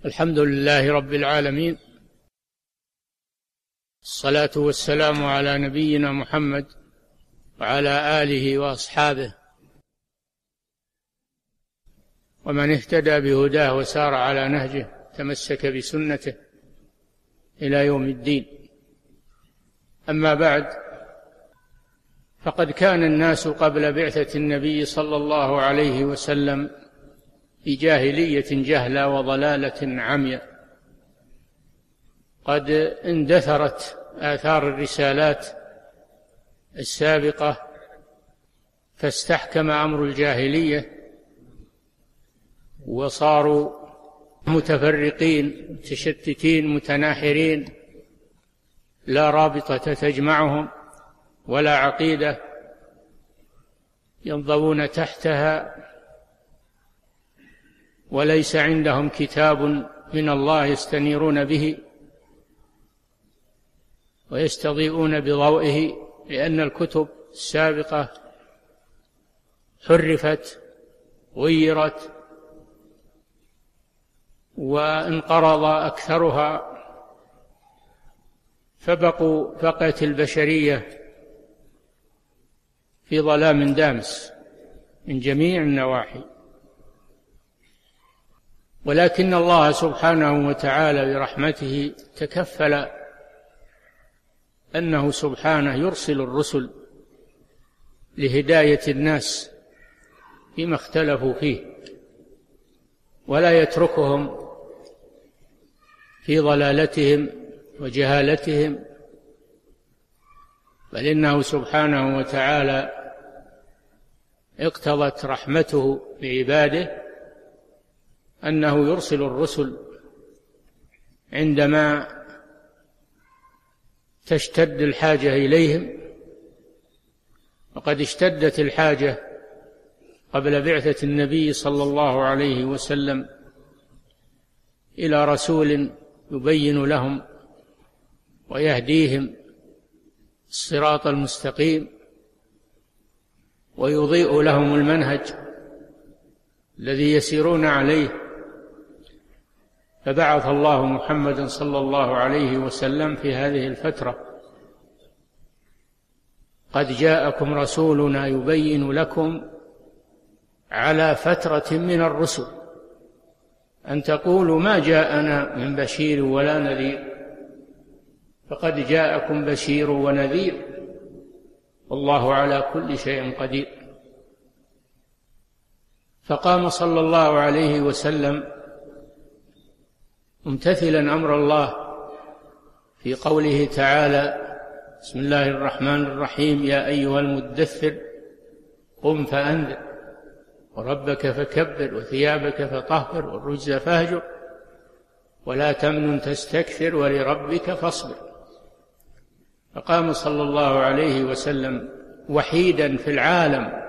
الحمد لله رب العالمين، الصلاة والسلام على نبينا محمد وعلى آله وأصحابه ومن اهتدى بهداه وسار على نهجه تمسك بسنته إلى يوم الدين. أما بعد، فقد كان الناس قبل بعثة النبي صلى الله عليه وسلم في جاهلية جهلة وضلالة عمياء، قد اندثرت آثار الرسالات السابقة فاستحكم أمر الجاهلية وصاروا متفرقين متشتتين متناحرين، لا رابطة تجمعهم ولا عقيدة ينضوون تحتها، وليس عندهم كتاب من الله يستنيرون به ويستضيئون بضوئه، لأن الكتب السابقة حرفت غيرت وانقرض أكثرها، بقت البشرية في ظلام دامس من جميع النواحي. ولكن الله سبحانه وتعالى برحمته تكفل أنه سبحانه يرسل الرسل لهداية الناس فيما اختلفوا فيه، ولا يتركهم في ضلالتهم وجهالتهم، بل إنه سبحانه وتعالى اقتضت رحمته بعباده أنه يرسل الرسل عندما تشتد الحاجة إليهم، وقد اشتدت الحاجة قبل بعثة النبي صلى الله عليه وسلم إلى رسول يبين لهم ويهديهم الصراط المستقيم ويضيء لهم المنهج الذي يسيرون عليه، فبعث الله محمدا صلى الله عليه وسلم في هذه الفترة: قد جاءكم رسولنا يبين لكم على فترة من الرسل أن تقولوا ما جاءنا من بشير ولا نذير، فقد جاءكم بشير ونذير والله على كل شيء قدير. فقام صلى الله عليه وسلم ممتثلا أمر الله في قوله تعالى: بسم الله الرحمن الرحيم، يا أيها المدثر قم فأنذر وربك فكبر وثيابك فطهر والرجز فاهجر ولا تمنن تستكثر ولربك فاصبر. فقام صلى الله عليه وسلم وحيدا في العالم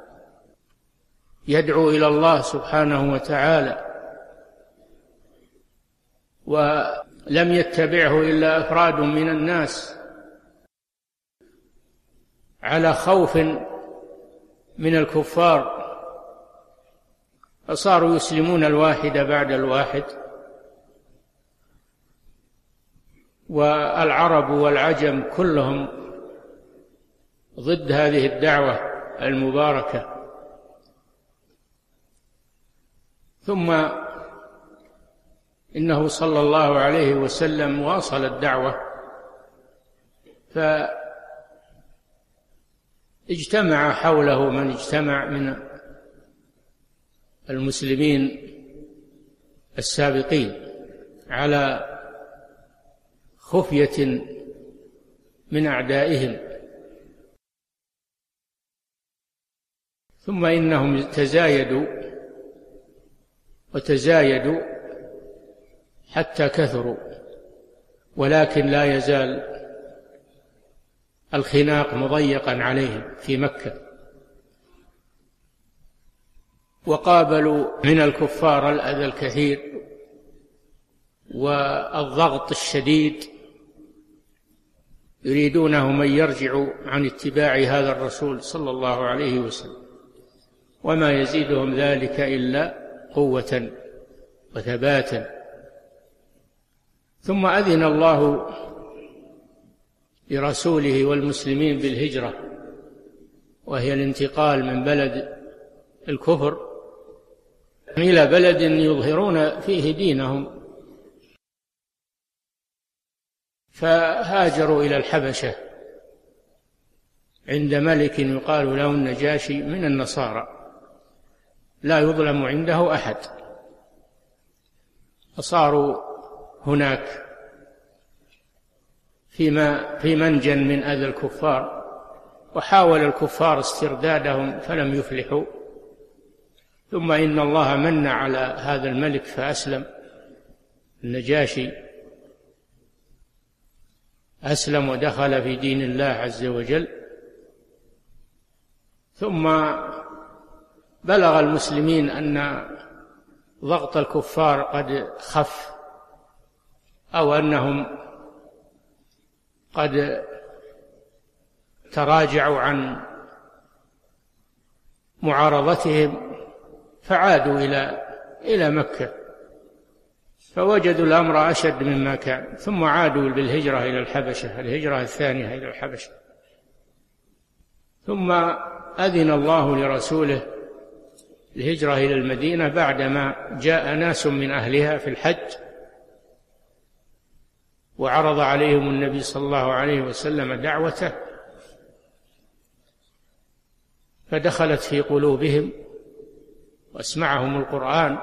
يدعو إلى الله سبحانه وتعالى، ولم يتبعه إلا أفراد من الناس على خوف من الكفار، فصاروا يسلمون الواحد بعد الواحد، والعرب والعجم كلهم ضد هذه الدعوة المباركة. ثم إنه صلى الله عليه وسلم واصل الدعوة، فاجتمع حوله من اجتمع من المسلمين السابقين على خفية من أعدائهم، ثم إنهم تزايدوا حتى كثروا، ولكن لا يزال الخناق مضيقا عليهم في مكة، وقابلوا من الكفار الأذى الكثير والضغط الشديد، يريدونهم أن يرجعوا عن اتباع هذا الرسول صلى الله عليه وسلم، وما يزيدهم ذلك إلا قوة وثباتا ثم أذن الله لرسوله والمسلمين بالهجرة، وهي الانتقال من بلد الكفر إلى بلد يظهرون فيه دينهم، فهاجروا إلى الحبشة عند ملك يقال له النجاشي من النصارى لا يظلم عنده أحد، فصاروا هناك في منجى من أذى الكفار، وحاول الكفار استردادهم فلم يفلحوا، ثم إن الله من على هذا الملك فأسلم النجاشي، أسلم ودخل في دين الله عز وجل. ثم بلغ المسلمين أن ضغط الكفار قد خف، أو أنهم قد تراجعوا عن معارضتهم، فعادوا إلى مكة، فوجدوا الأمر أشد مما كان، ثم عادوا بالهجرة إلى الحبشة، الهجرة الثانية إلى الحبشة. ثم أذن الله لرسوله الهجرة إلى المدينة بعدما جاء ناس من أهلها في الحج، وعرض عليهم النبي صلى الله عليه وسلم دعوته، فدخلت في قلوبهم واسمعهم القرآن،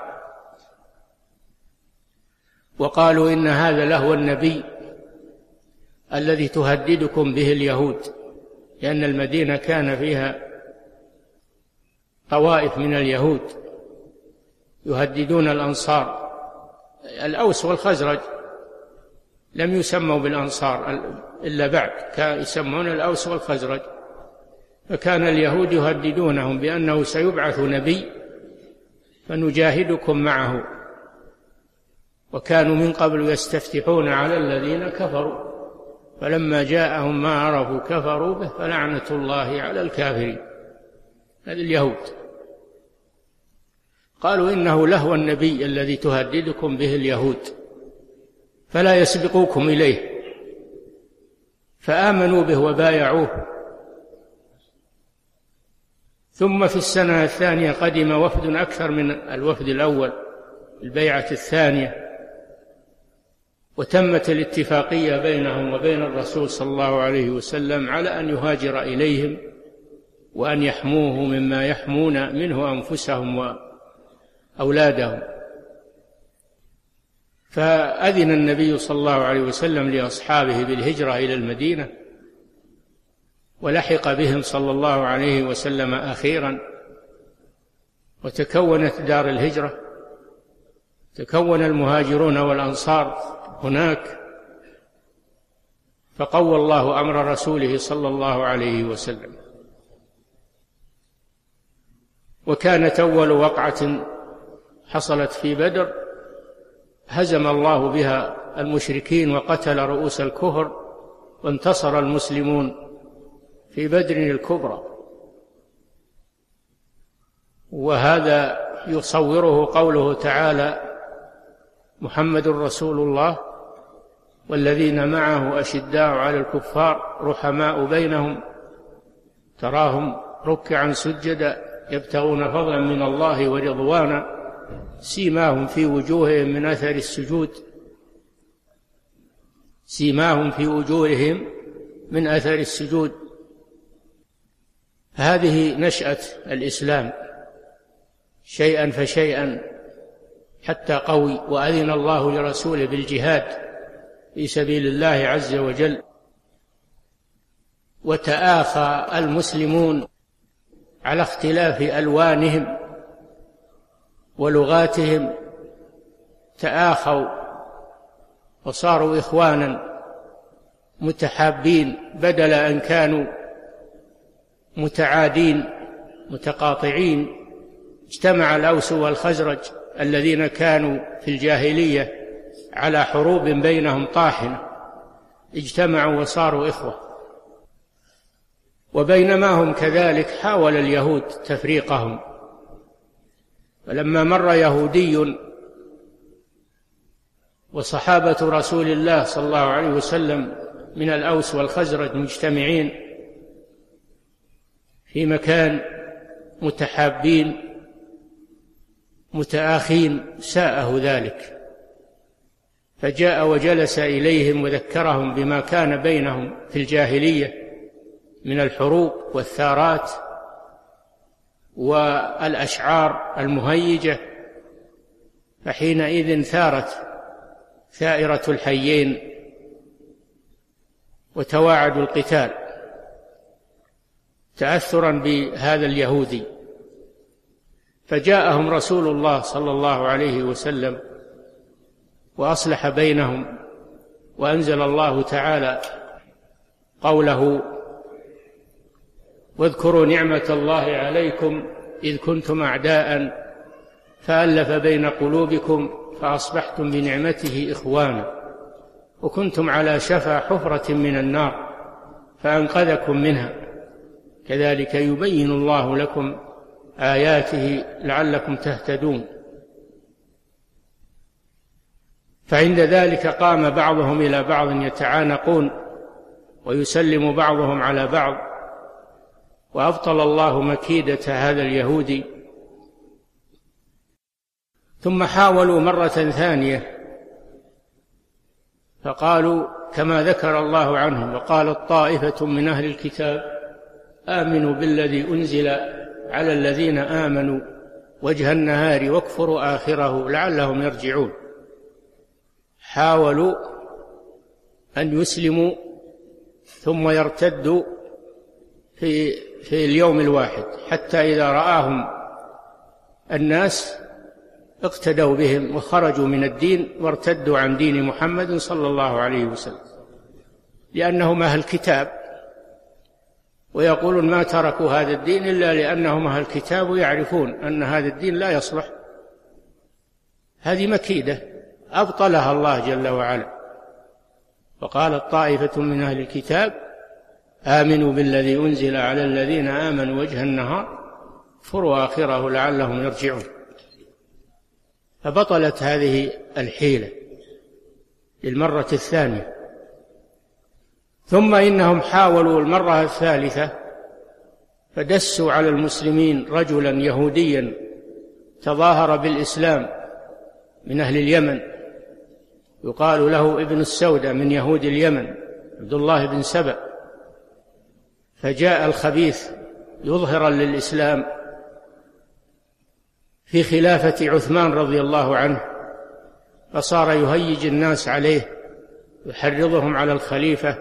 وقالوا إن هذا لهو النبي الذي تهددكم به اليهود، لأن المدينة كان فيها طوائف من اليهود يهددون الأنصار. الأوس والخزرج لم يسموا بالأنصار إلا بعد، كانوا يسمون الأوس والخزرج، فكان اليهود يهددونهم بأنه سيبعث نبي فنجاهدكم معه، وكانوا من قبل يستفتحون على الذين كفروا، فلما جاءهم ما عرفوا كفروا به، فلعنة الله على الكافرين. هذه اليهود قالوا إنه لهو النبي الذي تهددكم به اليهود، فلا يسبقوكم إليه، فآمنوا به وبايعوه. ثم في السنة الثانية قدم وفد أكثر من الوفد الأول، البيعة الثانية، وتمت الاتفاقية بينهم وبين الرسول صلى الله عليه وسلم على أن يهاجر إليهم وأن يحموه مما يحمون منه أنفسهم وأولادهم. فأذن النبي صلى الله عليه وسلم لأصحابه بالهجرة إلى المدينة، ولحق بهم صلى الله عليه وسلم أخيرا، وتكونت دار الهجرة، تكون المهاجرون والأنصار هناك، فقوى الله أمر رسوله صلى الله عليه وسلم. وكانت أول وقعة حصلت في بدر هزم الله بها المشركين وقتل رؤوس الكفر، وانتصر المسلمون في بدر الكبرى. وهذا يصوره قوله تعالى: محمد رسول الله والذين معه أشداء على الكفار رحماء بينهم تراهم ركعا سجدا يبتغون فضلا من الله ورضوانا سيماهم في وجوههم من أثر السجود، سيماهم في وجوههم من أثر السجود. هذه نشأة الإسلام شيئا فشيئا حتى قوي. وأذن الله لرسوله بالجهاد في سبيل الله عز وجل، وتآخى المسلمون على اختلاف ألوانهم ولغاتهم، تآخوا وصاروا إخوانا متحابين بدل أن كانوا متعادين متقاطعين. اجتمع الأوس والخزرج الذين كانوا في الجاهلية على حروب بينهم طاحنة، اجتمعوا وصاروا إخوة. وبينما هم كذلك حاول اليهود تفريقهم، فلما مر يهودي وصحابة رسول الله صلى الله عليه وسلم من الأوس والخزرج مجتمعين في مكان متحابين متآخين، ساءه ذلك، فجاء وجلس إليهم وذكرهم بما كان بينهم في الجاهلية من الحروب والثارات والأشعار المهيجة. فحينئذ ثارت ثائرة الحيين وتواعدوا القتال تأثرا بهذا اليهودي، فجاءهم رسول الله صلى الله عليه وسلم وأصلح بينهم، وأنزل الله تعالى قوله: واذكروا نعمة الله عليكم إذ كنتم أعداء فألف بين قلوبكم فأصبحتم بنعمته إخوانا وكنتم على شفا حفرة من النار فأنقذكم منها كذلك يبين الله لكم آياته لعلكم تهتدون. فعند ذلك قام بعضهم إلى بعض يتعانقون ويسلم بعضهم على بعض، وأبطل الله مكيدة هذا اليهودي. ثم حاولوا مرة ثانية فقالوا كما ذكر الله عنهم: وقالت طائفة من أهل الكتاب آمنوا بالذي أنزل على الذين آمنوا وجه النهار واكفروا آخره لعلهم يرجعون. حاولوا أن يسلموا ثم يرتدوا في اليوم الواحد، حتى إذا رآهم الناس اقتدوا بهم وخرجوا من الدين وارتدوا عن دين محمد صلى الله عليه وسلم، لأنهم أهل الكتاب، ويقولون ما تركوا هذا الدين إلا لأنهم أهل الكتاب يعرفون أن هذا الدين لا يصلح. هذه مكيدة أبطلها الله جل وعلا. وقالت طائفة من أهل الكتاب آمنوا بالذي أنزل على الذين آمنوا وجه النهار واكفروا آخره لعلهم يرجعون. فبطلت هذه الحيلة للمرة الثانية. ثم إنهم حاولوا المرة الثالثة فدسوا على المسلمين رجلا يهوديا تظاهر بالإسلام من أهل اليمن، يقال له ابن السودة من يهود اليمن، عبد الله بن سبأ. فجاء الخبيث يظهرا للإسلام في خلافة عثمان رضي الله عنه، فصار يهيج الناس عليه يحرضهم على الخليفة،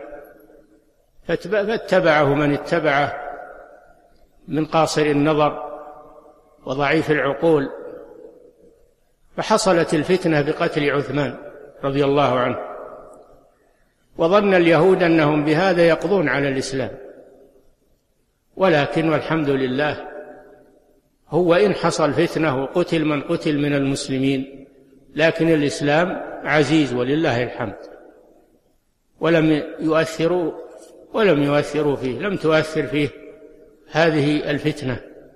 فاتبعه من اتبعه من قاصر النظر وضعيف العقول، فحصلت الفتنة بقتل عثمان رضي الله عنه. وظن اليهود أنهم بهذا يقضون على الإسلام، ولكن والحمد لله هو إن حصل فتنة وقتل من قتل من المسلمين، لكن الإسلام عزيز ولله الحمد، ولم يؤثروا فيه، لم تؤثر فيه هذه الفتنة.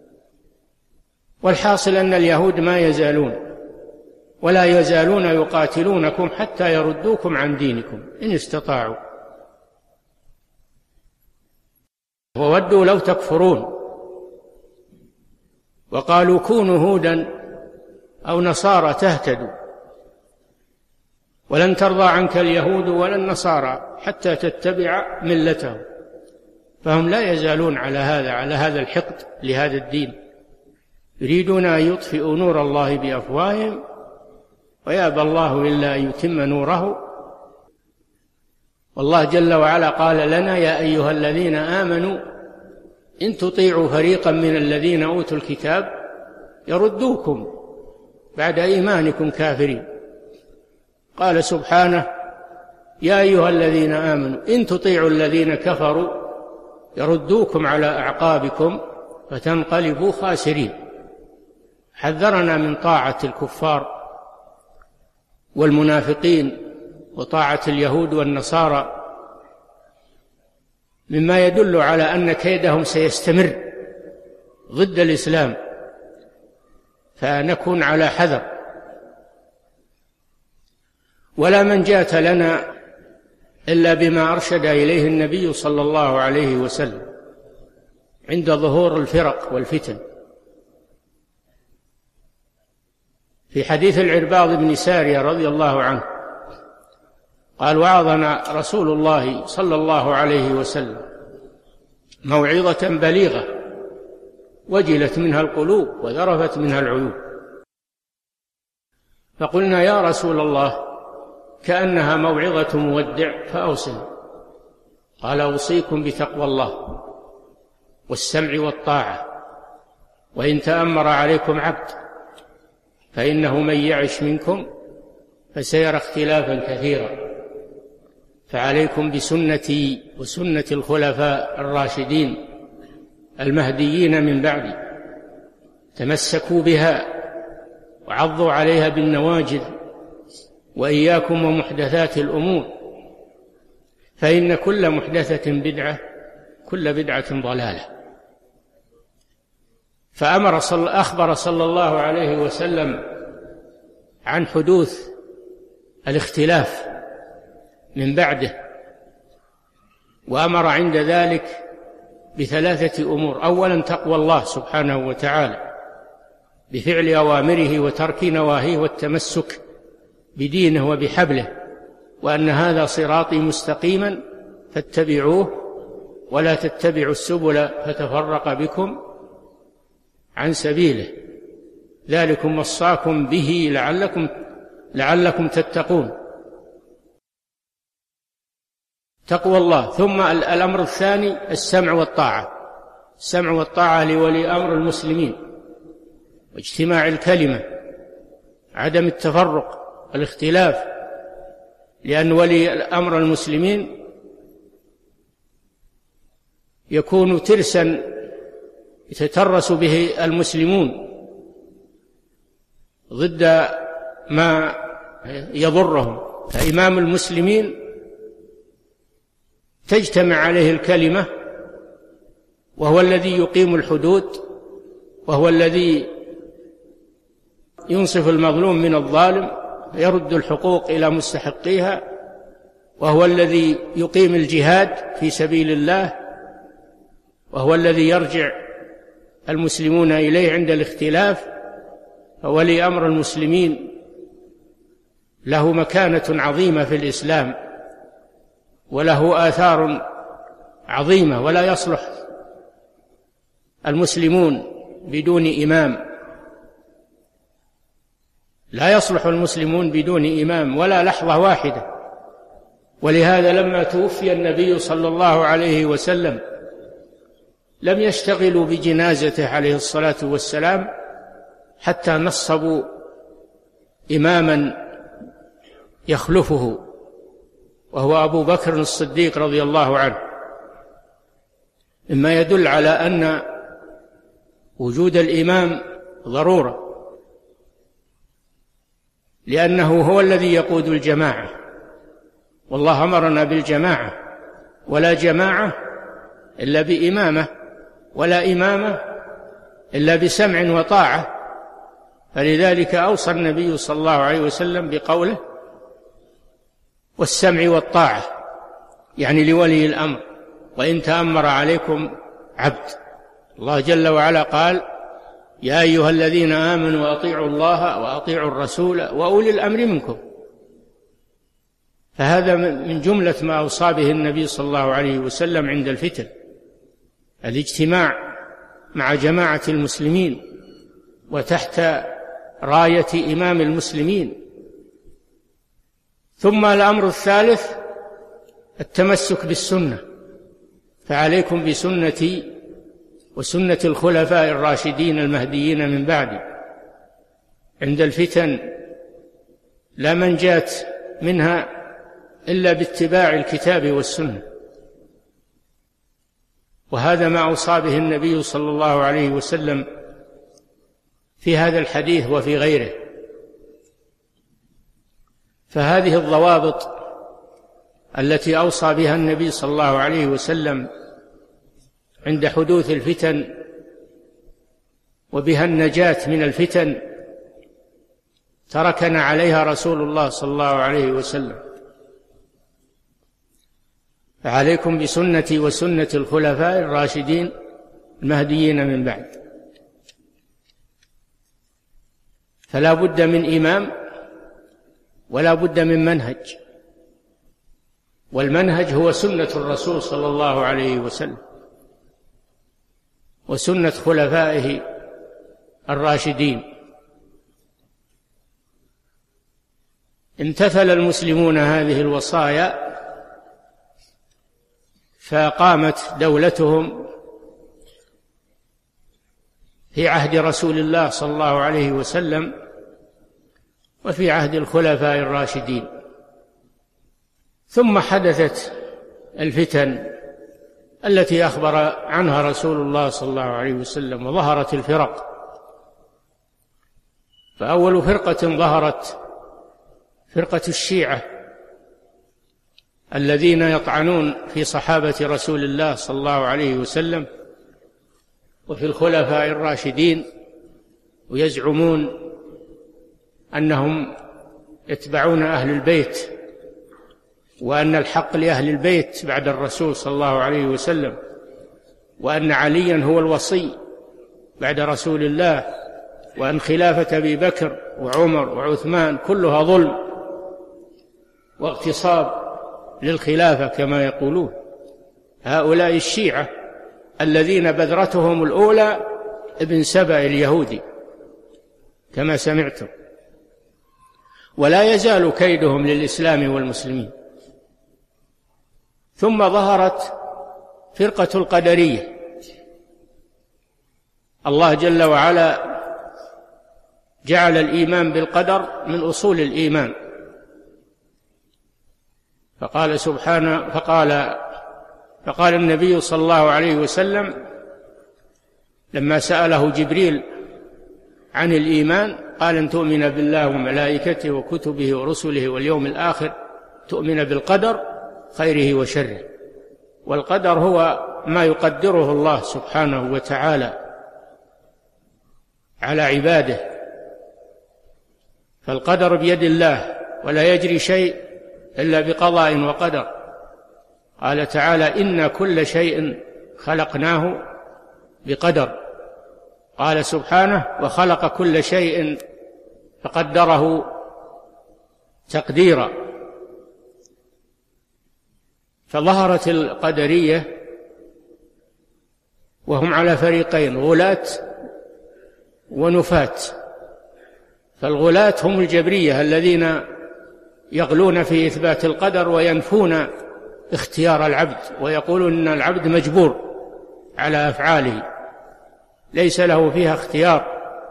والحاصل أن اليهود ما يزالون ولا يزالون يقاتلونكم حتى يردوكم عن دينكم إن استطاعوا، وودوا لو تكفرون، وقالوا كونوا هودا أو نصارى تهتدوا، ولن ترضى عنك اليهود ولا النصارى حتى تتبع ملتهم. فهم لا يزالون على هذا الحقد لهذا الدين، يريدون أن يطفئوا نور الله بأفواههم ويأبى الله إلا أن يتم نوره. والله جل وعلا قال لنا: يا أيها الذين آمنوا إن تطيعوا فريقا من الذين أوتوا الكتاب يردوكم بعد إيمانكم كافرين. قال سبحانه: يا أيها الذين آمنوا إن تطيعوا الذين كفروا يردوكم على أعقابكم فتنقلبوا خاسرين. حذرنا من طاعة الكفار والمنافقين وطاعة اليهود والنصارى، مما يدل على أن كيدهم سيستمر ضد الإسلام، فنكون على حذر. ولا منجاة لنا إلا بما أرشد إليه النبي صلى الله عليه وسلم عند ظهور الفرق والفتن. في حديث العرباض بن سارية رضي الله عنه قال: وعظنا رسول الله صلى الله عليه وسلم موعظة بليغة وجلت منها القلوب وذرفت منها العيون. فقلنا: يا رسول الله، كأنها موعظة مودع فأوصنا. قال: أوصيكم بتقوى الله والسمع والطاعة، وإن تأمر عليكم عبد فإنه من يعش منكم فسيرى اختلافا كثيرا، فعليكم بسنتي وسنة الخلفاء الراشدين المهديين من بعدي، تمسكوا بها وعضوا عليها بالنواجذ، وإياكم ومحدثات الأمور، فإن كل محدثة بدعة، كل بدعة ضلالة. أخبر صلى الله عليه وسلم عن حدوث الاختلاف من بعده، وأمر عند ذلك بثلاثة أمور: أولا تقوى الله سبحانه وتعالى بفعل أوامره وترك نواهيه والتمسك بدينه وبحبله، وأن هذا صراطي مستقيما فاتبعوه ولا تتبعوا السبل فتفرق بكم عن سبيله، ذلكم وصاكم به لعلكم تتقون. تقوى الله. ثم الأمر الثاني السمع والطاعة، السمع والطاعة لولي أمر المسلمين واجتماع الكلمة، عدم التفرق والاختلاف، لأن ولي أمر المسلمين يكون ترسا يتترس به المسلمون ضد ما يضرهم، فإمام المسلمين تجتمع عليه الكلمة، وهو الذي يقيم الحدود، وهو الذي ينصف المظلوم من الظالم، يرد الحقوق إلى مستحقيها، وهو الذي يقيم الجهاد في سبيل الله، وهو الذي يرجع المسلمون إليه عند الاختلاف. فولي أمر المسلمين له مكانة عظيمة في الإسلام وله آثار عظيمة، ولا يصلح المسلمون بدون إمام، لا يصلح المسلمون بدون إمام ولا لحظة واحدة. ولهذا لما توفي النبي صلى الله عليه وسلم لم يشتغلوا بجنازته عليه الصلاة والسلام حتى نصبوا إماما يخلفه، وهو أبو بكر الصديق رضي الله عنه، مما يدل على أن وجود الإمام ضرورة، لأنه هو الذي يقود الجماعة، والله أمرنا بالجماعة، ولا جماعة إلا بإمامة، ولا إمامة إلا بسمع وطاعة. فلذلك أوصى النبي صلى الله عليه وسلم بقوله: والسمع والطاعة، يعني لولي الأمر، وإن تأمر عليكم عبد. الله جل وعلا قال: يا أيها الذين آمنوا أطيعوا الله وأطيعوا الرسول وأولي الأمر منكم. فهذا من جملة ما أوصى به النبي صلى الله عليه وسلم عند الفتن، الاجتماع مع جماعة المسلمين وتحت راية إمام المسلمين. ثم الأمر الثالث التمسك بالسنة، فعليكم بسنتي وسنة الخلفاء الراشدين المهديين من بعدي. عند الفتن لا منجاة منها إلا باتباع الكتاب والسنة، وهذا ما أوصى به النبي صلى الله عليه وسلم في هذا الحديث وفي غيره. فهذه الضوابط التي أوصى بها النبي صلى الله عليه وسلم عند حدوث الفتن وبها النجاة من الفتن تركنا عليها رسول الله صلى الله عليه وسلم. فعليكم بسنتي وسنة الخلفاء الراشدين المهديين من بعد. فلا بد من إمام ولا بد من منهج، والمنهج هو سنة الرسول صلى الله عليه وسلم وسنة خلفائه الراشدين. امتثل المسلمون هذه الوصايا فقامت دولتهم في عهد رسول الله صلى الله عليه وسلم وفي عهد الخلفاء الراشدين. ثم حدثت الفتن التي أخبر عنها رسول الله صلى الله عليه وسلم، وظهرت الفرق. فأول فرقة ظهرت فرقة الشيعة الذين يطعنون في صحابة رسول الله صلى الله عليه وسلم وفي الخلفاء الراشدين، ويزعمون أنهم يتبعون أهل البيت، وأن الحق لأهل البيت بعد الرسول صلى الله عليه وسلم، وأن عليا هو الوصي بعد رسول الله، وأن خلافة أبي بكر وعمر وعثمان كلها ظلم واغتصاب للخلافة كما يقولون. هؤلاء الشيعة الذين بذرتهم الأولى ابن سبأ اليهودي كما سمعتم، ولا يزال كيدهم للإسلام والمسلمين. ثم ظهرت فرقة القدرية. الله جل وعلا جعل الإيمان بالقدر من أصول الإيمان، فقال سبحانه فقال النبي صلى الله عليه وسلم لما سأله جبريل عن الإيمان قال أن تؤمن بالله وملائكته وكتبه ورسله واليوم الآخر، تؤمن بالقدر خيره وشره. والقدر هو ما يقدره الله سبحانه وتعالى على عباده، فالقدر بيد الله ولا يجري شيء إلا بقضاء وقدر. قال تعالى إن كل شيء خلقناه بقدر. قال سبحانه وخلق كل شيء فقدره تقديرا. فظهرت القدرية وهم على فريقين، غلاة ونفاة. فالغلاة هم الجبرية الذين يغلون في إثبات القدر وينفون اختيار العبد، ويقولون أن العبد مجبور على أفعاله ليس له فيها اختيار.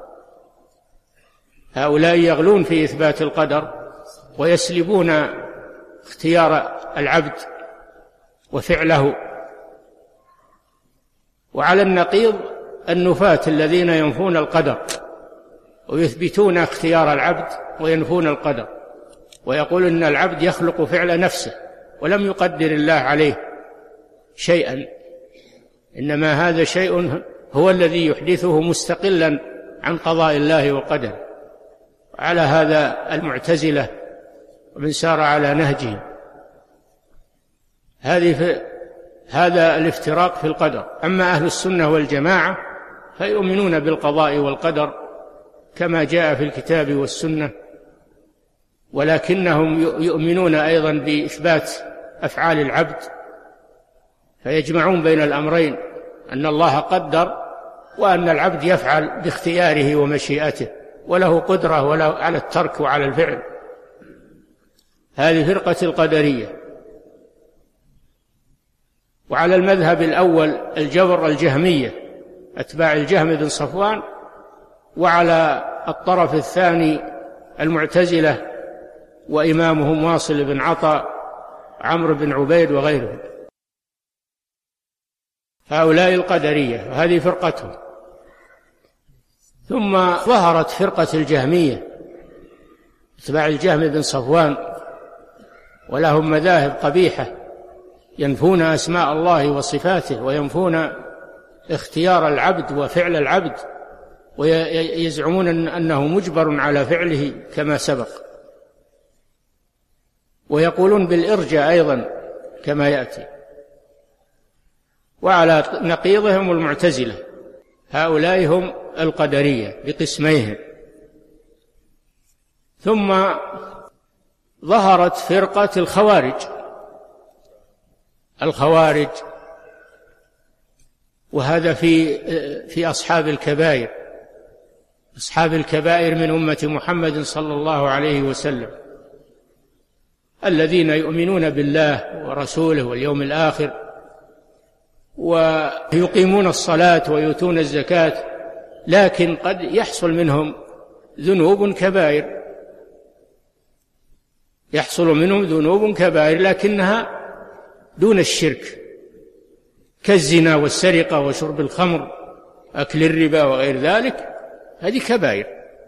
هؤلاء يغلون في إثبات القدر ويسلبون اختيار العبد وفعله. وعلى النقيض النفاة الذين ينفون القدر ويثبتون اختيار العبد وينفون القدر، ويقول إن العبد يخلق فعل نفسه ولم يقدر الله عليه شيئا، إنما هذا شيء هو الذي يحدثه مستقلا عن قضاء الله وقدره. على هذا المعتزلة ومن سار على نهجهم. هذا الافتراق في القدر. أما أهل السنة والجماعة فيؤمنون بالقضاء والقدر كما جاء في الكتاب والسنة، ولكنهم يؤمنون أيضا بإثبات أفعال العبد، فيجمعون بين الأمرين، أن الله قدر وأن العبد يفعل باختياره ومشيئته وله قدرة وله على الترك وعلى الفعل. هذه فرقة القدرية. وعلى المذهب الأول الجبر الجهمية أتباع الجهم بن صفوان، وعلى الطرف الثاني المعتزلة وإمامهم واصل بن عطاء عمرو بن عبيد وغيرهم. هؤلاء القدرية وهذه فرقتهم. ثم ظهرت فرقة الجهمية أتباع الجهم بن صفوان، ولهم مذاهب قبيحة، ينفون أسماء الله وصفاته، وينفون اختيار العبد وفعل العبد، ويزعمون أنه مجبر على فعله كما سبق، ويقولون بالإرجاء أيضا كما يأتي. وعلى نقيضهم المعتزلة، هؤلاء هم القدرية بقسميهم. ثم ظهرت فرقة الخوارج، وهذا في أصحاب الكبائر، أصحاب الكبائر من أمة محمد صلى الله عليه وسلم، الذين يؤمنون بالله ورسوله واليوم الآخر، ويقيمون الصلاة ويؤتون الزكاة، لكن قد يحصل منهم ذنوب كبائر، لكنها دون الشرك، كالزنا والسرقة وشرب الخمر، أكل الربا وغير ذلك، هذه كبائر.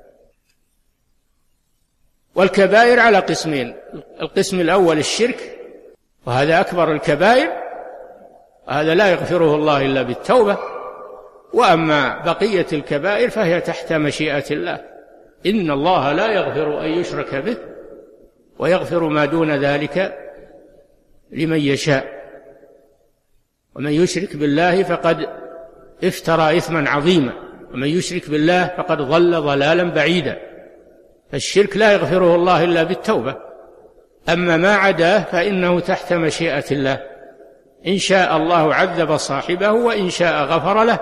والكبائر على قسمين: القسم الأول الشرك، وهذا أكبر الكبائر، هذا لا يغفره الله إلا بالتوبة. وأما بقية الكبائر فهي تحت مشيئة الله، إن الله لا يغفر أن يشرك به ويغفر ما دون ذلك لمن يشاء، ومن يشرك بالله فقد افترى إثما عظيما، ومن يشرك بالله فقد ضل ضلالا بعيدا. فالشرك لا يغفره الله إلا بالتوبة، أما ما عداه فإنه تحت مشيئة الله، إن شاء الله عذب صاحبه وإن شاء غفر له،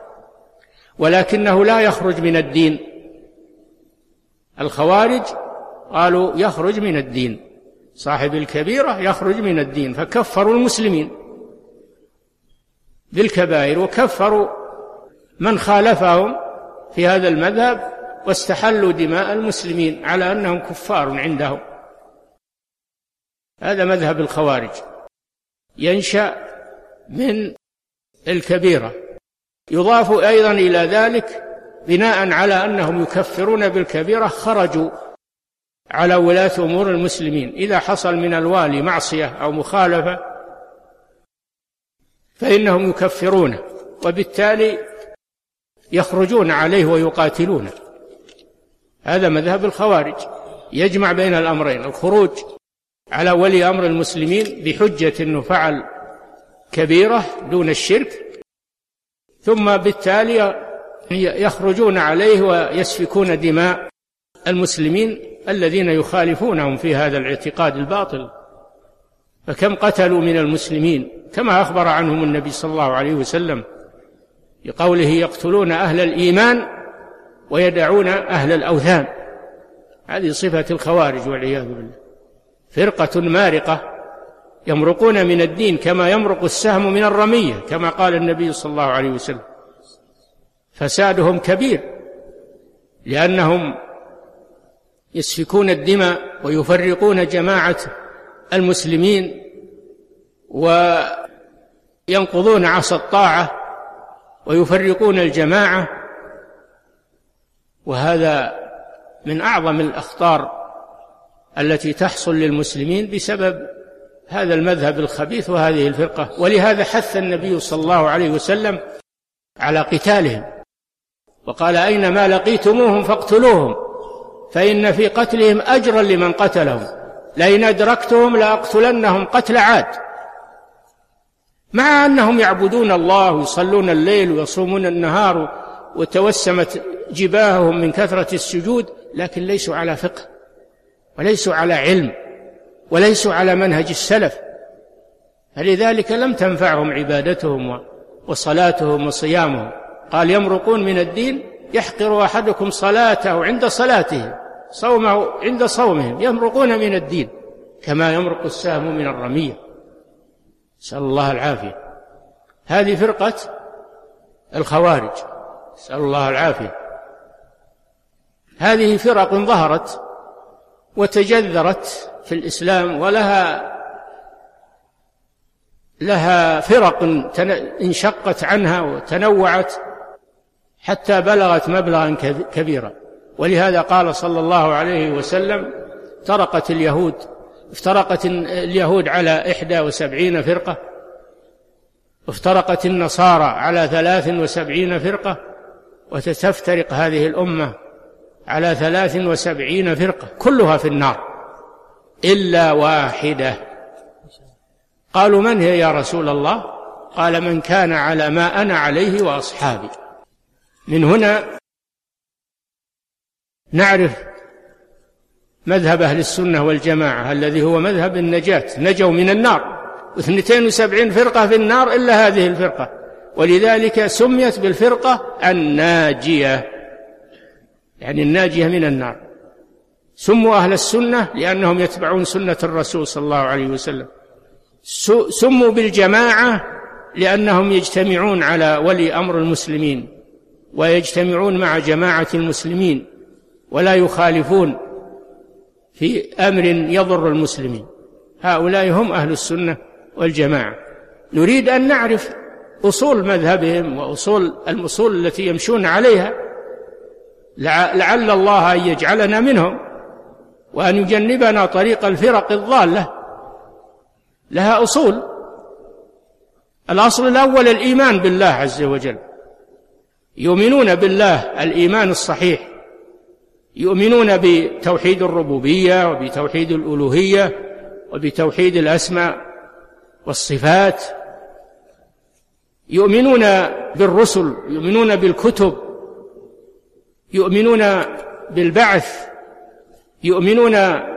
ولكنه لا يخرج من الدين. الخوارج قالوا يخرج من الدين، صاحب الكبيرة يخرج من الدين، فكفروا المسلمين بالكبائر، وكفروا من خالفهم في هذا المذهب، واستحلوا دماء المسلمين على أنهم كفار عندهم. هذا مذهب الخوارج، ينشأ من الكبيرة. يضاف أيضا إلى ذلك بناء على أنهم يكفرون بالكبيرة، خرجوا على ولاة أمور المسلمين، إذا حصل من الوالي معصية أو مخالفة فإنهم يكفرونه، وبالتالي يخرجون عليه ويقاتلونه. هذا مذهب الخوارج، يجمع بين الأمرين: الخروج على ولي أمر المسلمين بحجة أنه فعل كبيرة دون الشرك، ثم بالتالي يخرجون عليه ويسفكون دماء المسلمين الذين يخالفونهم في هذا الاعتقاد الباطل. فكم قتلوا من المسلمين، كما أخبر عنهم النبي صلى الله عليه وسلم بقوله: يقتلون أهل الإيمان ويدعون أهل الأوثان. هذه صفة الخوارج والعياذ بالله، فرقة مارقة، يمرقون من الدين كما يمرق السهم من الرمية، كما قال النبي صلى الله عليه وسلم. فسادهم كبير، لأنهم يسفكون الدماء ويفرقون جماعة المسلمين وينقضون عصا الطاعة ويفرقون الجماعة، وهذا من أعظم الأخطار التي تحصل للمسلمين بسبب هذا المذهب الخبيث وهذه الفرقة. ولهذا حث النبي صلى الله عليه وسلم على قتالهم، وقال: أينما لقيتموهم فاقتلوهم، فإن في قتلهم أجرا لمن قتلهم، لئن أدركتهم لأقتلنهم قتل عاد. مع أنهم يعبدون الله ويصلون الليل ويصومون النهار وتوسمت جباههم من كثرة السجود، لكن ليسوا على فقه وليسوا على علم وليسوا على منهج السلف، فلذلك لم تنفعهم عبادتهم وصلاتهم وصيامهم. قال: يمرقون من الدين، يحقر أحدكم صلاته عند صلاته، صومه عند صومهم، يمرقون من الدين كما يمرق السهم من الرمية، نسأل الله العافية. هذه فرقة الخوارج، نسأل الله العافية. هذه فرق ظهرت وتجذرت في الإسلام، لها فرق انشقت عنها وتنوعت حتى بلغت مبلغا كبيرا. ولهذا قال صلى الله عليه وسلم: افترقت اليهود على 71 فرقة، وافترقت النصارى على 73 فرقة، وستفترق هذه الأمة على 73 فرقة كلها في النار إلا واحدة. قالوا من هي يا رسول الله؟ قال من كان على ما أنا عليه وأصحابي. من هنا نعرف مذهب أهل السنة والجماعة الذي هو مذهب النجاة، نجوا من النار، 72 فرقة في النار إلا هذه الفرقة، ولذلك سميت بالفرقة الناجية، يعني الناجية من النار. سموا أهل السنة لأنهم يتبعون سنة الرسول صلى الله عليه وسلم. سموا بالجماعة لأنهم يجتمعون على ولي أمر المسلمين ويجتمعون مع جماعة المسلمين ولا يخالفون في أمر يضر المسلمين. هؤلاء هم أهل السنة والجماعة. نريد أن نعرف أصول مذهبهم وأصول الأصول التي يمشون عليها، لعل الله أن يجعلنا منهم وأن يجنبنا طريق الفرق الضالة. لها أصول. الأصل الأول الإيمان بالله عز وجل، يؤمنون بالله الإيمان الصحيح، يؤمنون بتوحيد الربوبية وبتوحيد الألوهية وبتوحيد الأسماء والصفات، يؤمنون بالرسل، يؤمنون بالكتب، يؤمنون بالبعث، يؤمنون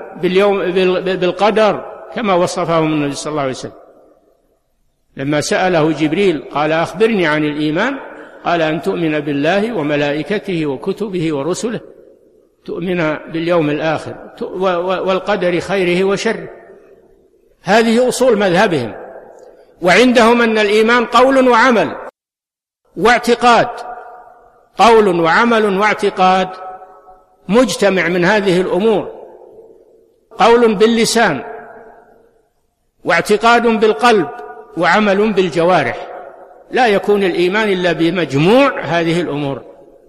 بالقدر كما وصفهم النبي صلى الله عليه وسلم لما سأله جبريل قال أخبرني عن الإيمان، قال أن تؤمن بالله وملائكته وكتبه ورسله، تؤمن باليوم الآخر والقدر خيره وشره. هذه أصول مذهبهم. وعندهم أن الإيمان قول وعمل واعتقاد، قول وعمل واعتقاد مجتمع من هذه الأمور، قول باللسان واعتقاد بالقلب وعمل بالجوارح. لا يكون الإيمان إلا بمجموع هذه الأمور.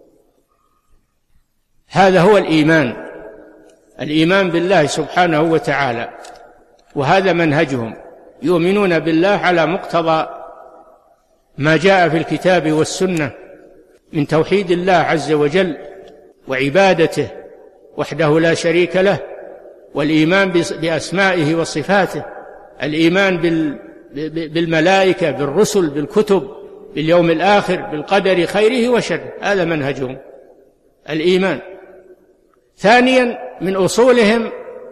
هذا هو الإيمان، الإيمان بالله سبحانه وتعالى، وهذا منهجهم. يؤمنون بالله على مقتضى ما جاء في الكتاب والسنة من توحيد الله عز وجل وعبادته وحده لا شريك له، والإيمان بأسمائه وصفاته، الإيمان بالملائكة، بالرسل، بالكتب، باليوم الآخر، بالقدر خيره وشره. هذا منهجهم الإيمان. ثانيا من أصولهم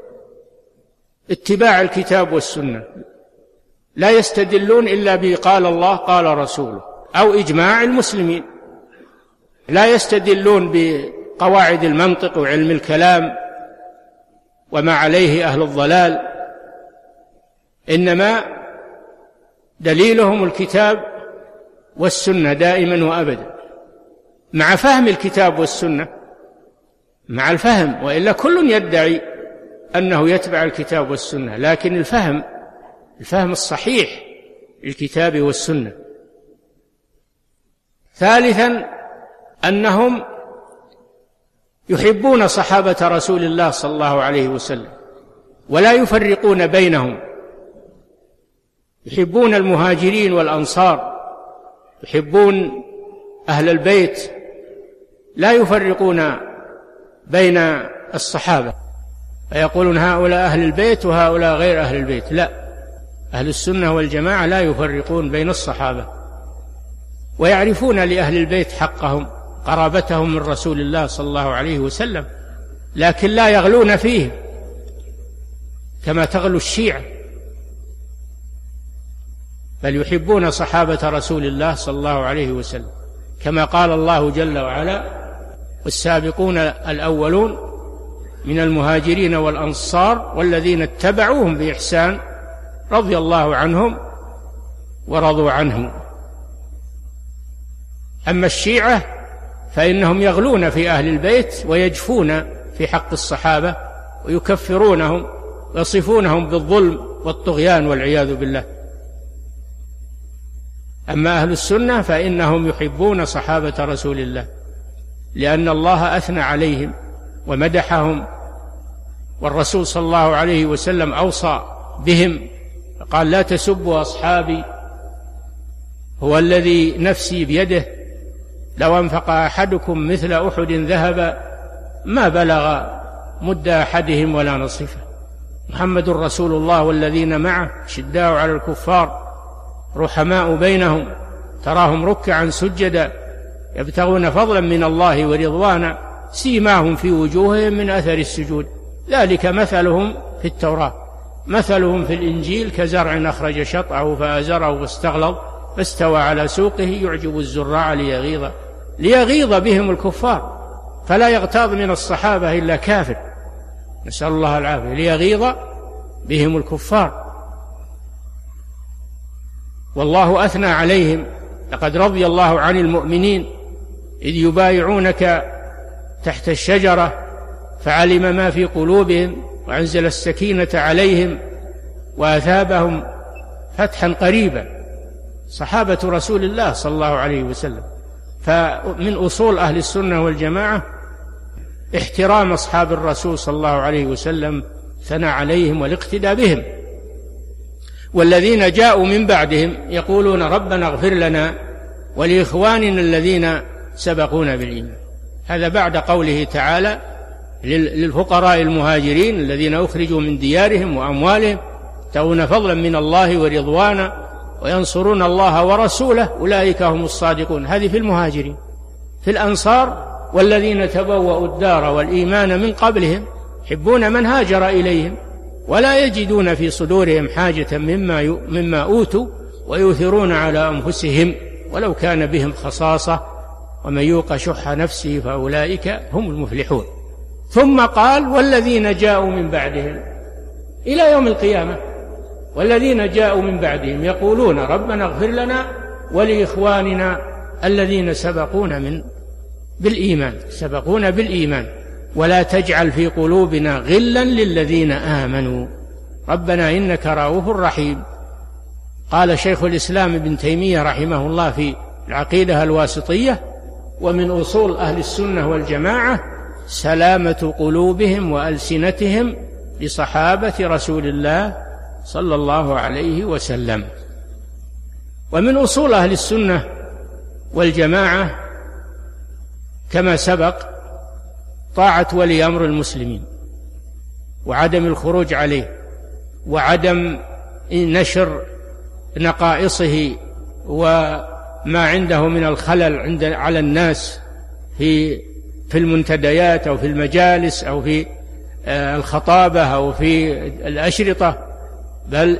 اتباع الكتاب والسنة، لا يستدلون إلا بقال الله قال رسوله أو إجماع المسلمين، لا يستدلون بقواعد المنطق وعلم الكلام وما عليه أهل الضلال، إنما دليلهم الكتاب والسنة دائما وأبدا، مع فهم الكتاب والسنة، مع الفهم، وإلا كل يدعي أنه يتبع الكتاب والسنة، لكن الفهم الصحيح للكتاب والسنة. ثالثا أنهم يحبون صحابة رسول الله صلى الله عليه وسلم ولا يفرقون بينهم، يحبون المهاجرين والأنصار، يحبون أهل البيت، لا يفرقون بين الصحابة فيقولون هؤلاء أهل البيت وهؤلاء غير أهل البيت. لا، أهل السنة والجماعة لا يفرقون بين الصحابة، ويعرفون لأهل البيت حقهم، قرابتهم من رسول الله صلى الله عليه وسلم، لكن لا يغلون فيه كما تغلو الشيعة، بل يحبون صحابة رسول الله صلى الله عليه وسلم، كما قال الله جل وعلا: والسابقون الأولون من المهاجرين والأنصار والذين اتبعوهم بإحسان رضي الله عنهم ورضوا عنه. أما الشيعة فإنهم يغلون في أهل البيت ويجفون في حق الصحابة ويكفرونهم ويصفونهم بالظلم والطغيان والعياذ بالله. أما أهل السنة فإنهم يحبون صحابة رسول الله، لأن الله أثنى عليهم ومدحهم، والرسول صلى الله عليه وسلم أوصى بهم قال: لا تسبوا أصحابي، هو الذي نفسي بيده لو أنفق أحدكم مثل أحد ذهب ما بلغ مد أحدهم ولا نصفه. محمد رسول الله والذين معه شداء على الكفار رحماء بينهم تراهم ركعا سجدا يبتغون فضلا من الله ورضوانا سيماهم في وجوههم من أثر السجود ذلك مثلهم في التوراة مثلهم في الإنجيل كزرع أخرج شطأه فآزره فاستغلظ فاستوى على سوقه يعجب الزراع ليغيظ بهم الكفار فلا يغتاظ من الصحابة إلا كافر نسأل الله العافية ليغيظ بهم الكفار. والله أثنى عليهم لقد رضي الله عن المؤمنين إذ يبايعونك تحت الشجرة فعلم ما في قلوبهم وأنزل السكينة عليهم وأثابهم فتحا قريبا. صحابة رسول الله صلى الله عليه وسلم. فمن أصول أهل السنة والجماعة احترام أصحاب الرسول صلى الله عليه وسلم ثناء عليهم والاقتداء بهم. والذين جاءوا من بعدهم يقولون ربنا اغفر لنا ولإخواننا الذين سبقونا بالإيمان. هذا بعد قوله تعالى للفقراء المهاجرين الذين أخرجوا من ديارهم وأموالهم يبتغون فضلا من الله ورضوانا وينصرون الله ورسوله أولئك هم الصادقون. هذه في المهاجرين. في الأنصار والذين تبوأوا الدار والإيمان من قبلهم يحبون من هاجر إليهم ولا يجدون في صدورهم حاجة مما أوتوا ويؤثرون على أنفسهم ولو كان بهم خصاصة ومن يوق شح نفسه فأولئك هم المفلحون. ثم قال والذين جاءوا من بعدهم إلى يوم القيامة. والذين جاءوا من بعدهم يقولون ربنا اغفر لنا ولإخواننا الذين سبقونا بالإيمان ولا تجعل في قلوبنا غلا للذين آمنوا ربنا إنك رؤوف رحيم. قال شيخ الإسلام ابن تيمية رحمه الله في العقيدة الواسطية ومن أصول أهل السنة والجماعة سلامة قلوبهم وألسنتهم لصحابة رسول الله صلى الله عليه وسلم. ومن أصول أهل السنة والجماعة كما سبق طاعة ولي أمر المسلمين وعدم الخروج عليه وعدم نشر نقائصه وما عنده من الخلل على الناس في المنتديات أو في المجالس أو في الخطابة أو في الأشرطة بل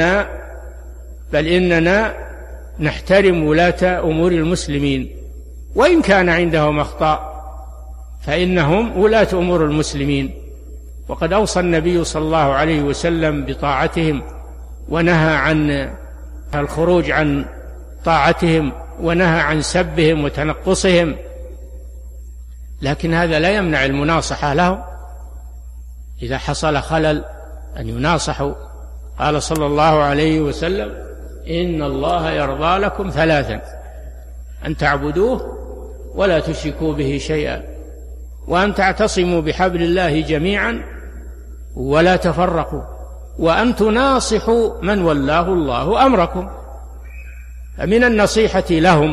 إننا نحترم ولاة أمور المسلمين وإن كان عندهم أخطاء فإنهم ولاة أمور المسلمين. وقد أوصى النبي صلى الله عليه وسلم بطاعتهم ونهى عن الخروج عن طاعتهم ونهى عن سبهم وتنقصهم لكن هذا لا يمنع المناصحة لهم إذا حصل خلل أن يناصحوا. قال صلى الله عليه وسلم إن الله يرضى لكم ثلاثا أن تعبدوه ولا تشركوا به شيئا وأن تعتصموا بحبل الله جميعا ولا تفرقوا وأن تناصحوا من ولاه الله أمركم. فمن النصيحة لهم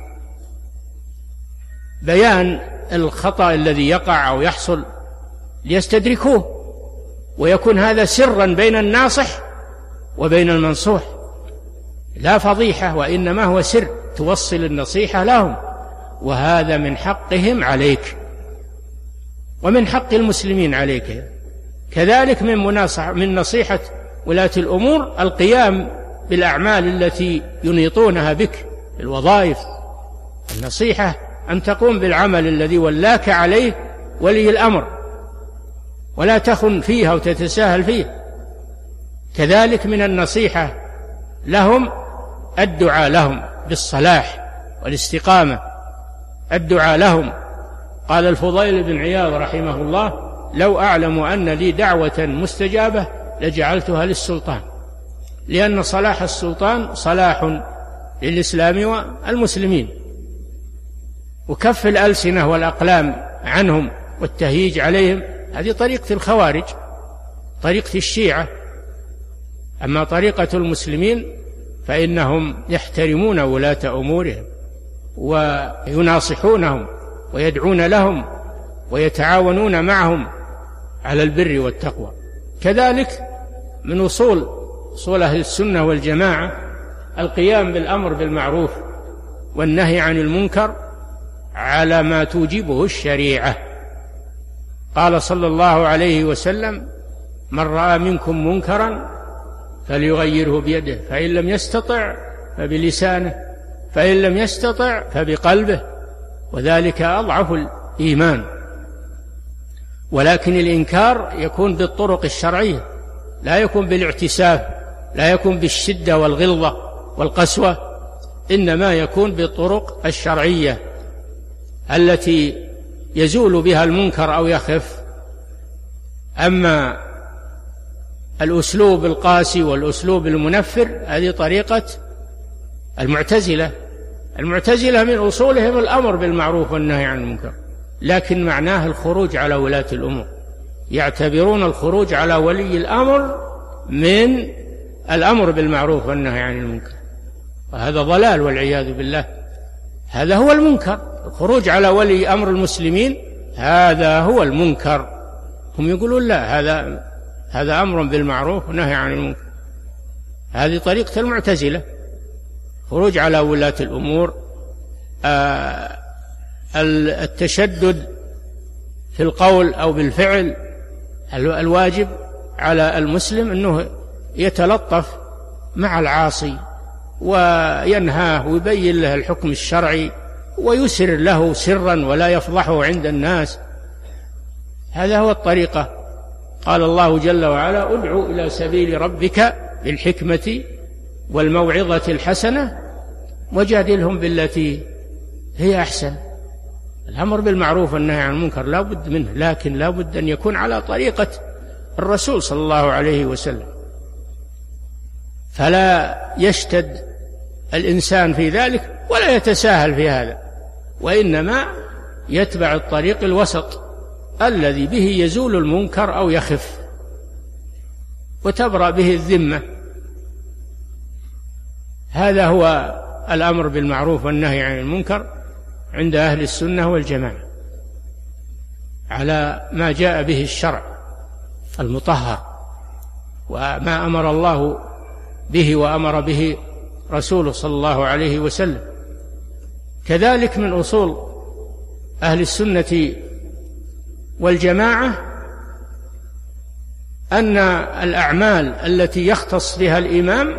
بيان الخطأ الذي يقع أو يحصل ليستدركوه ويكون هذا سرا بين الناصح وبين المنصوح لا فضيحة وإنما هو سر توصل النصيحة لهم وهذا من حقهم عليك ومن حق المسلمين عليك. كذلك من نصيحة ولاة الأمور القيام بالأعمال التي ينيطونها بك الوظائف. النصيحة أن تقوم بالعمل الذي ولاك عليه ولي الأمر ولا تخن فيها وتتساهل فيه. كذلك من النصيحة لهم الدعاء لهم بالصلاح والاستقامة الدعاء لهم. قال الفضيل بن عياض رحمه الله لو أعلم أن لي دعوة مستجابة لجعلتها للسلطان لأن صلاح السلطان صلاح للإسلام والمسلمين وكف الألسنة والأقلام عنهم والتهييج عليهم هذه طريقة الخوارج طريقة الشيعة. أما طريقة المسلمين فإنهم يحترمون ولاة أمورهم ويناصحونهم ويدعون لهم ويتعاونون معهم على البر والتقوى. كذلك من أصول أهل السنة والجماعة القيام بالأمر بالمعروف والنهي عن المنكر على ما توجبه الشريعة. قال صلى الله عليه وسلم: من رأى منكم منكرا فليغيره بيده، فإن لم يستطع فبلسانه، فإن لم يستطع فبقلبه، وذلك أضعف الإيمان. ولكن الإنكار يكون بالطرق الشرعية، لا يكون بالاعتساف، لا يكون بالشدة والغلظة والقسوة، إنما يكون بالطرق الشرعية التي يزول بها المنكر أو يخف. أما الأسلوب القاسي والأسلوب المنفر هذه طريقة المعتزلة. المعتزلة من أصولهم الأمر بالمعروف والنهي عن المنكر، لكن معناه الخروج على ولاة الأمور، يعتبرون الخروج على ولي الأمر من الأمر بالمعروف والنهي عن المنكر، وهذا ضلال والعياذ بالله. هذا هو المنكر، الخروج على ولي أمر المسلمين هذا هو المنكر. هم يقولون لا، هذا أمر بالمعروف ونهي عن المنكر. هذه طريقة المعتزلة، خروج على ولاة الأمور، التشدد في القول أو بالفعل. الواجب على المسلم أنه يتلطف مع العاصي وينهاه ويبين له الحكم الشرعي ويسر له سرا ولا يفضحه عند الناس. هذا هو الطريقة. قال الله جل وعلا: ادعو إلى سبيل ربك بالحكمة والموعظة الحسنة وجادلهم بالتي هي أحسن. الأمر بالمعروف والنهي عن المنكر لا بد منه، لكن لا بد أن يكون على طريقة الرسول صلى الله عليه وسلم، فلا يشتد الإنسان في ذلك ولا يتساهل في هذا، وإنما يتبع الطريق الوسط الذي به يزول المنكر أو يخف وتبرأ به الذمة. هذا هو الأمر بالمعروف والنهي عن المنكر عند أهل السنة والجماعة، على ما جاء به الشرع المطهر وما أمر الله به وأمر به رسوله صلى الله عليه وسلم. كذلك من أصول أهل السنة والجماعة أن الأعمال التي يختص بها الإمام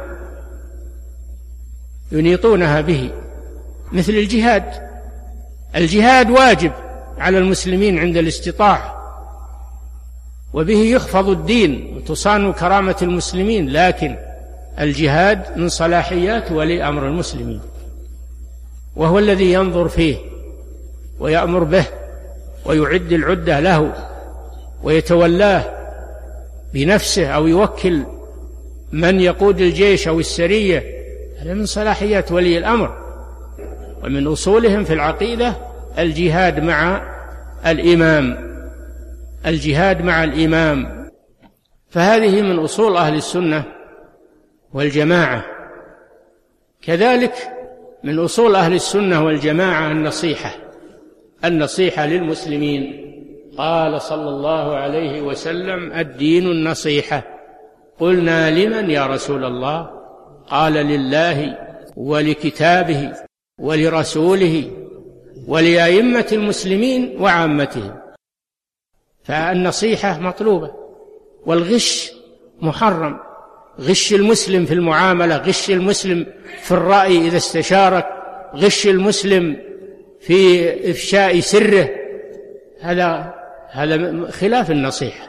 ينيطونها به، مثل الجهاد واجب على المسلمين عند الاستطاعة، وبه يخفض الدين وتصان كرامة المسلمين، لكن الجهاد من صلاحيات ولي أمر المسلمين، وهو الذي ينظر فيه ويأمر به ويعد العدة له ويتولاه بنفسه أو يوكل من يقود الجيش أو السرية. هذا من صلاحيات ولي الأمر. ومن أصولهم في العقيدة الجهاد مع الإمام، فهذه من أصول أهل السنة والجماعة. كذلك من أصول أهل السنة والجماعة النصيحة للمسلمين. قال صلى الله عليه وسلم: الدين النصيحة. قلنا: لمن يا رسول الله؟ قال: لله ولكتابه ولرسوله ولأئمة المسلمين وعامتهم. فالنصيحة مطلوبة، والغش محرم. غش المسلم في المعاملة، غش المسلم في الرأي إذا استشارك، غش المسلم في إفشاء سره، هذا خلاف النصيحة.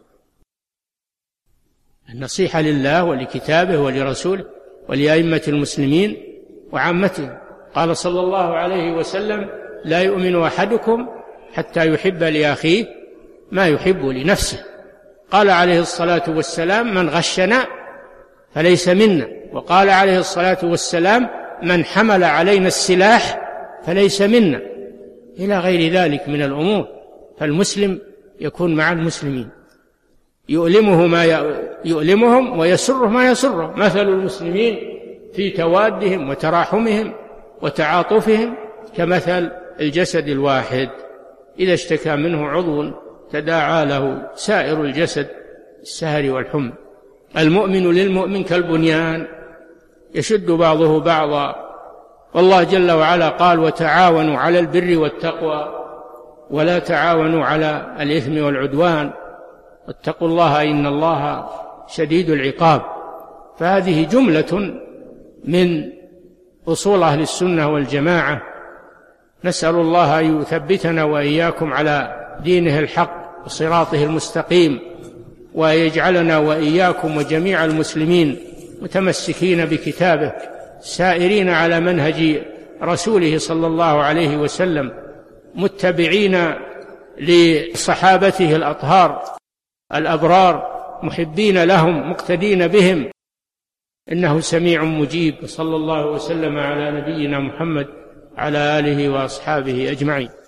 النصيحة لله ولكتابه ولرسوله ولأئمة المسلمين وعامتهم. قال صلى الله عليه وسلم: لا يؤمن أحدكم حتى يحب لأخيه ما يحب لنفسه. قال عليه الصلاة والسلام: من غشنا فليس منا. وقال عليه الصلاة والسلام: من حمل علينا السلاح فليس منا، إلى غير ذلك من الأمور. فالمسلم يكون مع المسلمين، يؤلمه ما يؤلمهم ويسره ما يسره. مثل المسلمين في توادهم وتراحمهم وتعاطفهم كمثل الجسد الواحد، إذا اشتكى منه عضو تداعى له سائر الجسد السهر والحمى. المؤمن للمؤمن كالبنيان يشد بعضه بعضا. والله جل وعلا قال: وتعاونوا على البر والتقوى ولا تعاونوا على الإثم والعدوان واتقوا الله إن الله شديد العقاب. فهذه جملة من أصول أهل السنة والجماعة. نسأل الله أن يثبتنا وإياكم على دينه الحق وصراطه المستقيم، ويجعلنا وإياكم وجميع المسلمين متمسكين بكتابه سائرين على منهج رسوله صلى الله عليه وسلم، متبعين لصحابته الأطهار الأبرار، محبين لهم مقتدين بهم، إنه سميع مجيب. صلى الله وسلم على نبينا محمد على آله وأصحابه أجمعين.